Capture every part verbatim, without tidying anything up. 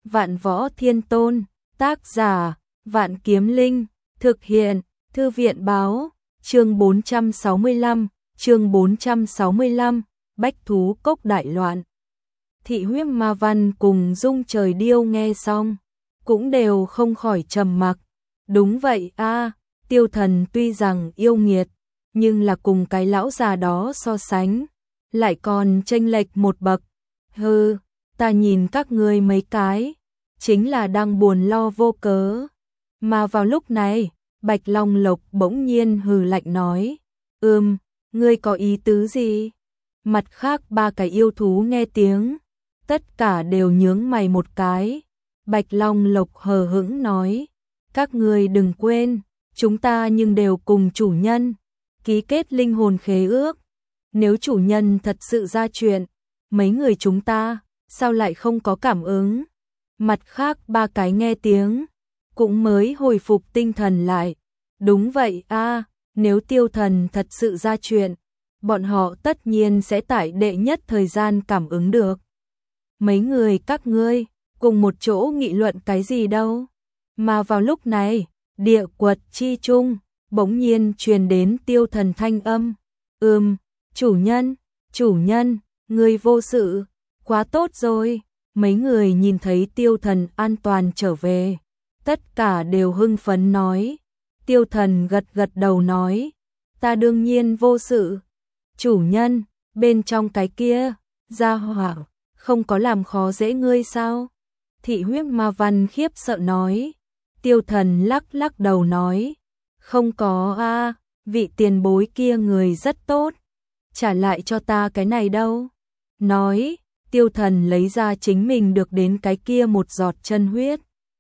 Vạn Võ Thiên Tôn, tác giả, Vạn Kiếm Linh, thực hiện, Thư viện báo, chương bốn trăm sáu mươi lăm, chương bốn trăm sáu mươi lăm, Bách Thú Cốc đại loạn. Thị Huyết Ma Văn cùng Dung Trời Điêu nghe xong, cũng đều không khỏi trầm mặc. Đúng vậy a, Tiêu Thần tuy rằng yêu nghiệt, nhưng là cùng cái lão già đó so sánh, lại còn chênh lệch một bậc. Hừ, ta nhìn các ngươi mấy cái, chính là đang buồn lo vô cớ. Mà vào lúc này, Bạch Long Lộc bỗng nhiên hừ lạnh nói, ừm, ngươi có ý tứ gì? Mặt khác ba cái yêu thú nghe tiếng, tất cả đều nhướng mày một cái. Bạch Long Lộc hờ hững nói, các ngươi đừng quên, chúng ta nhưng đều cùng chủ nhân ký kết linh hồn khế ước. Nếu chủ nhân thật sự ra chuyện, mấy người chúng ta sao lại không có cảm ứng? Mặt khác ba cái nghe tiếng, cũng mới hồi phục tinh thần lại. Đúng vậy a, nếu Tiêu Thần thật sự ra chuyện, bọn họ tất nhiên sẽ tại đệ nhất thời gian cảm ứng được. Mấy người các ngươi cùng một chỗ nghị luận cái gì đâu? Mà vào lúc này, địa quật chi trung bỗng nhiên truyền đến Tiêu Thần thanh âm. Ừm, chủ nhân, chủ nhân, ngươi vô sự, quá tốt rồi. Mấy người nhìn thấy Tiêu Thần an toàn trở về, tất cả đều hưng phấn nói. Tiêu Thần gật gật đầu nói, ta đương nhiên vô sự. Chủ nhân, bên trong cái kia, gia hỏa, không có làm khó dễ ngươi sao? Thị Huyết Ma Văn khiếp sợ nói. Tiêu Thần lắc lắc đầu nói, không có a, vị tiền bối kia người rất tốt, trả lại cho ta cái này đâu. Nói, Tiêu Thần lấy ra chính mình được đến cái kia một giọt chân huyết.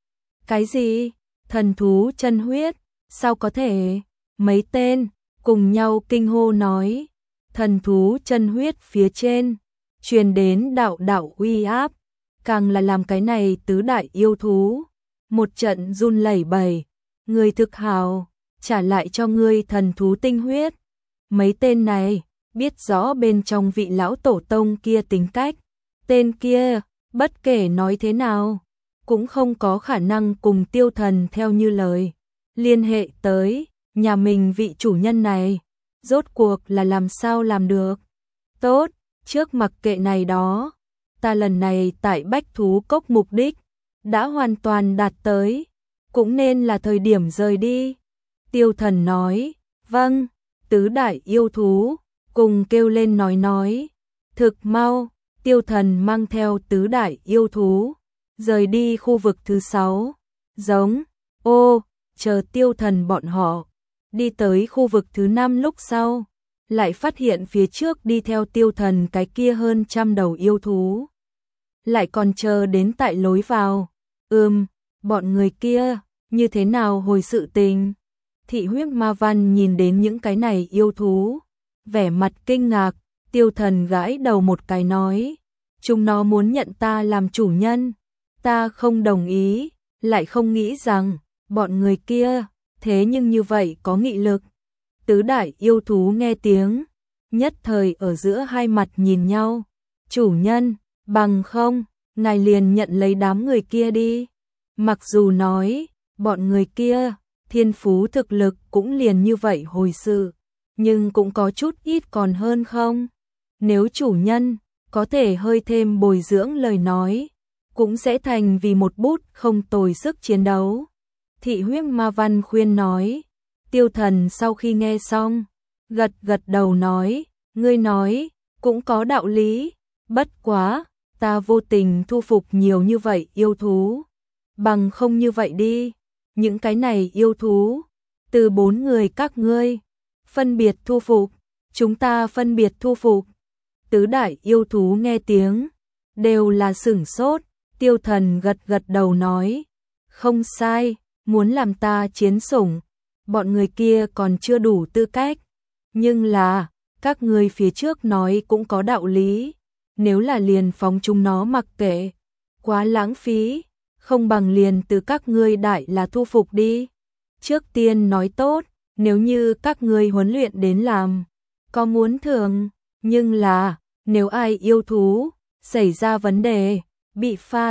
Cái gì? Thần thú chân huyết? Sao có thể? Mấy tên cùng nhau kinh hô nói, thần thú chân huyết phía trên truyền đến đạo đạo uy áp, càng là làm cái này tứ đại yêu thú một trận run lẩy bẩy. Người thực hào, trả lại cho ngươi thần thú tinh huyết. Mấy tên này biết rõ bên trong vị lão tổ tông kia tính cách, tên kia bất kể nói thế nào cũng không có khả năng cùng Tiêu Thần theo như lời liên hệ tới nhà mình vị chủ nhân này. Rốt cuộc là làm sao làm được? Tốt, trước mặc kệ này đó, ta lần này tại Bách Thú Cốc mục đích đã hoàn toàn đạt tới, cũng nên là thời điểm rời đi. Tiêu Thần nói, vâng. Tứ đại yêu thú cùng kêu lên nói nói. Thực mau, Tiêu Thần mang theo tứ đại yêu thú rời đi khu vực thứ sáu. Giống, ô, chờ Tiêu Thần bọn họ đi tới khu vực thứ năm lúc sau, lại phát hiện phía trước đi theo Tiêu Thần cái kia hơn trăm đầu yêu thú. Lại còn chờ đến tại lối vào. Ừm, bọn người kia, như thế nào hồi sự tình? Thị Huyết Ma Văn nhìn đến những cái này yêu thú, vẻ mặt kinh ngạc. Tiêu Thần gãi đầu một cái nói, chúng nó muốn nhận ta làm chủ nhân, ta không đồng ý, lại không nghĩ rằng bọn người kia thế nhưng như vậy có nghị lực. Tứ đại yêu thú nghe tiếng, nhất thời ở giữa hai mặt nhìn nhau. Chủ nhân, bằng không, ngài liền nhận lấy đám người kia đi. Mặc dù nói, bọn người kia thiên phú thực lực cũng liền như vậy hồi sự, nhưng cũng có chút ít còn hơn không? Nếu chủ nhân có thể hơi thêm bồi dưỡng lời nói, cũng sẽ thành vì một bút không tồi sức chiến đấu. Thị Huyết Ma Văn khuyên nói. Tiêu Thần sau khi nghe xong, gật gật đầu nói, ngươi nói cũng có đạo lý, bất quá, ta vô tình thu phục nhiều như vậy yêu thú, bằng không như vậy đi, những cái này yêu thú, từ bốn người các ngươi phân biệt thu phục, chúng ta phân biệt thu phục. Tứ đại yêu thú nghe tiếng, đều là sửng sốt. Tiêu Thần gật gật đầu nói, không sai, muốn làm ta chiến sủng, bọn người kia còn chưa đủ tư cách, nhưng là, các ngươi phía trước nói cũng có đạo lý, nếu là liền phóng chúng nó mặc kệ, quá lãng phí, không bằng liền từ các ngươi đại là thu phục đi. Trước tiên nói tốt, nếu như các ngươi huấn luyện đến làm, có muốn thưởng, nhưng là, nếu ai yêu thú, xảy ra vấn đề, bị phạt,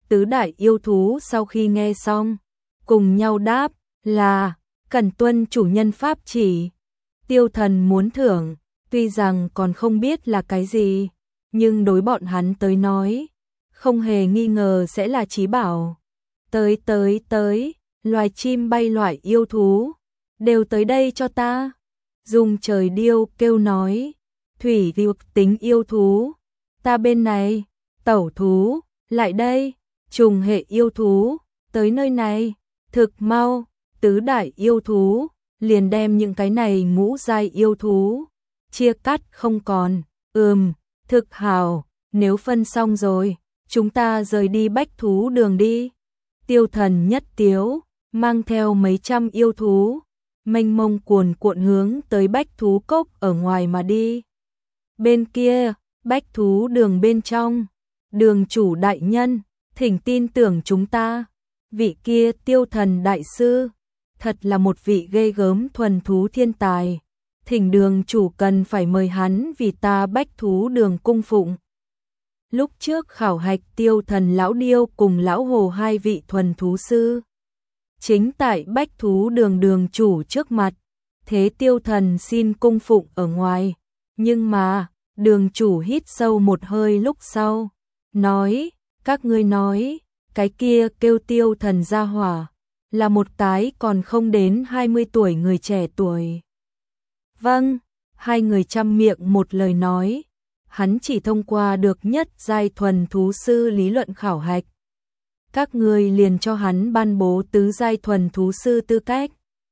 Tứ đại yêu thú sau khi nghe xong, cùng nhau đáp là cần tuân chủ nhân pháp chỉ. Tiêu Thần muốn thưởng, tuy rằng còn không biết là cái gì, nhưng đối bọn hắn tới nói, không hề nghi ngờ sẽ là chí bảo. Tới tới tới, loài chim bay loại yêu thú, đều tới đây cho ta. Dung Trời Điêu kêu nói, thủy điêu tính yêu thú, ta bên này, tẩu thú, lại đây, trùng hệ yêu thú, tới nơi này, thực mau, tứ đại yêu thú, liền đem những cái này ngũ giai yêu thú, chia cắt không còn, ừm, thực hào, nếu phân xong rồi, chúng ta rời đi bách thú đường đi. Tiêu Thần nhất tiếu, mang theo mấy trăm yêu thú, mênh mông cuồn cuộn hướng tới bách thú cốc ở ngoài mà đi. Bên kia, bách thú đường bên trong, đường chủ đại nhân, thỉnh tin tưởng chúng ta, vị kia Tiêu Thần đại sư, thật là một vị ghê gớm thuần thú thiên tài, thỉnh đường chủ cần phải mời hắn vì ta bách thú đường cung phụng. Lúc trước khảo hạch Tiêu Thần lão điêu cùng lão hồ hai vị thuần thú sư, chính tại bách thú đường đường chủ trước mặt, thế Tiêu Thần xin cung phụng ở ngoài, nhưng mà, đường chủ hít sâu một hơi lúc sau, nói, các ngươi nói, cái kia kêu Tiêu Thần gia hỏa, là một cái còn không đến hai mươi tuổi người trẻ tuổi. Vâng, hai người chăm miệng một lời nói, hắn chỉ thông qua được nhất giai thuần thú sư lý luận khảo hạch. Các ngươi liền cho hắn ban bố tứ giai thuần thú sư tư cách.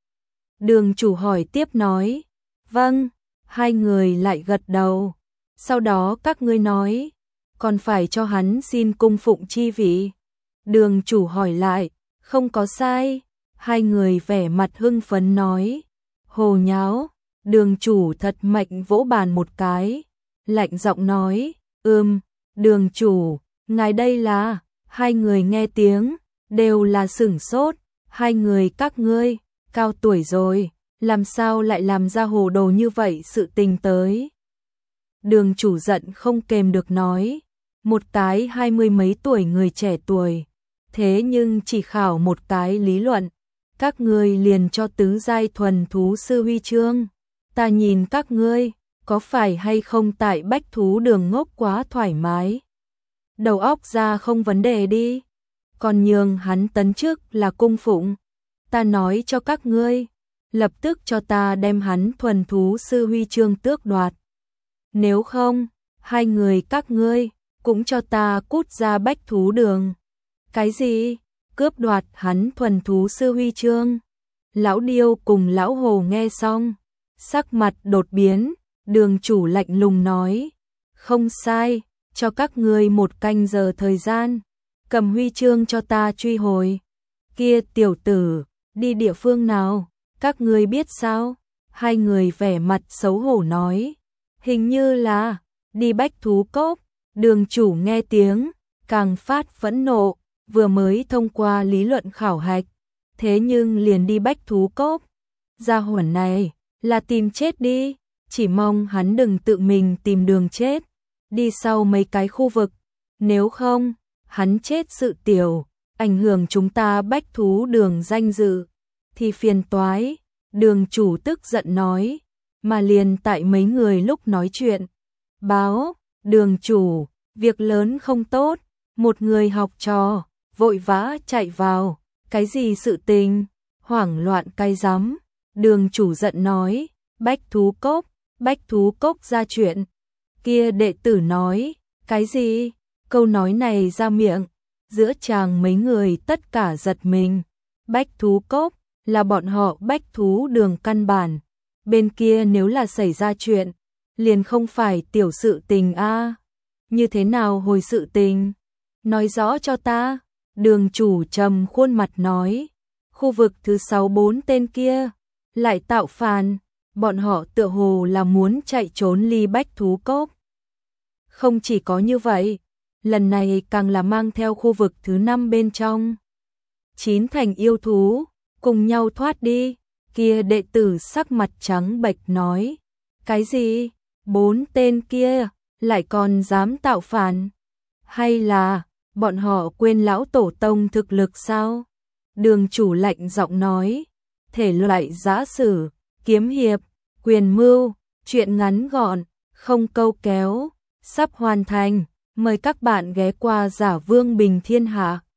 Đường chủ hỏi tiếp nói, vâng, hai người lại gật đầu. Sau đó các ngươi nói, còn phải cho hắn xin cung phụng chi vị. Đường chủ hỏi lại, không có sai. Hai người vẻ mặt hưng phấn nói, hồ nháo. Đường chủ thật mạnh vỗ bàn một cái, lạnh giọng nói, ừm, đường chủ, ngài đây là. Hai người nghe tiếng, đều là sửng sốt, hai người các ngươi, cao tuổi rồi, làm sao lại làm ra hồ đồ như vậy sự tình tới. Đường chủ giận không kềm được nói, một cái hai mươi mấy tuổi người trẻ tuổi, thế nhưng chỉ khảo một cái lý luận, các ngươi liền cho tứ giai thuần thú sư huy chương, ta nhìn các ngươi, có phải hay không tại bách thú đường ngốc quá thoải mái. Đầu óc ra không vấn đề đi, còn nhường hắn tấn chức là cung phụng, ta nói cho các ngươi, lập tức cho ta đem hắn thuần thú sư huy chương tước đoạt. Nếu không, hai người các ngươi cũng cho ta cút ra bách thú đường. Cái gì? Cướp đoạt hắn thuần thú sư huy chương? Lão điêu cùng lão hồ nghe xong, sắc mặt đột biến, đường chủ lạnh lùng nói, không sai. Cho các ngươi một canh giờ thời gian, cầm huy chương cho ta truy hồi. Kia tiểu tử, đi địa phương nào, các ngươi biết sao? Hai người vẻ mặt xấu hổ nói, hình như là, đi bách thú cốc. Đường chủ nghe tiếng, càng phát phẫn nộ, vừa mới thông qua lý luận khảo hạch, thế nhưng liền đi bách thú cốc. Gia hỏa này, là tìm chết đi, chỉ mong hắn đừng tự mình tìm đường chết. Đi sau mấy cái khu vực, nếu không, hắn chết sự tiểu, ảnh hưởng chúng ta bách thú đường danh dự, thì phiền toái. Đường chủ tức giận nói, mà liền tại mấy người lúc nói chuyện. Báo, đường chủ, việc lớn không tốt, một người học trò, vội vã chạy vào, cái gì sự tình, hoảng loạn cay rắm. Đường chủ giận nói, bách thú cốc, bách thú cốc ra chuyện. Kia đệ tử nói, cái gì? Câu nói này ra miệng, giữa chàng mấy người tất cả giật mình. Bách thú cốc là bọn họ bách thú đường căn bản. Bên kia nếu là xảy ra chuyện, liền không phải tiểu sự tình a. À. Như thế nào hồi sự tình? Nói rõ cho ta. Đường chủ trầm khuôn mặt nói, khu vực thứ sáu bốn tên kia lại tạo phản. Bọn họ tựa hồ là muốn chạy trốn ly bách thú cốc. Không chỉ có như vậy, lần này càng là mang theo khu vực thứ năm bên trong. Chín thành yêu thú, cùng nhau thoát đi. Kia đệ tử sắc mặt trắng bệch nói, cái gì? Bốn tên kia, lại còn dám tạo phản? Hay là, bọn họ quên lão tổ tông thực lực sao? Đường chủ lạnh giọng nói, thể loại giã sử, kiếm hiệp, quyền mưu, truyện ngắn gọn, không câu kéo, sắp hoàn thành, mời các bạn ghé qua Giả Vương Bình Thiên Hạ.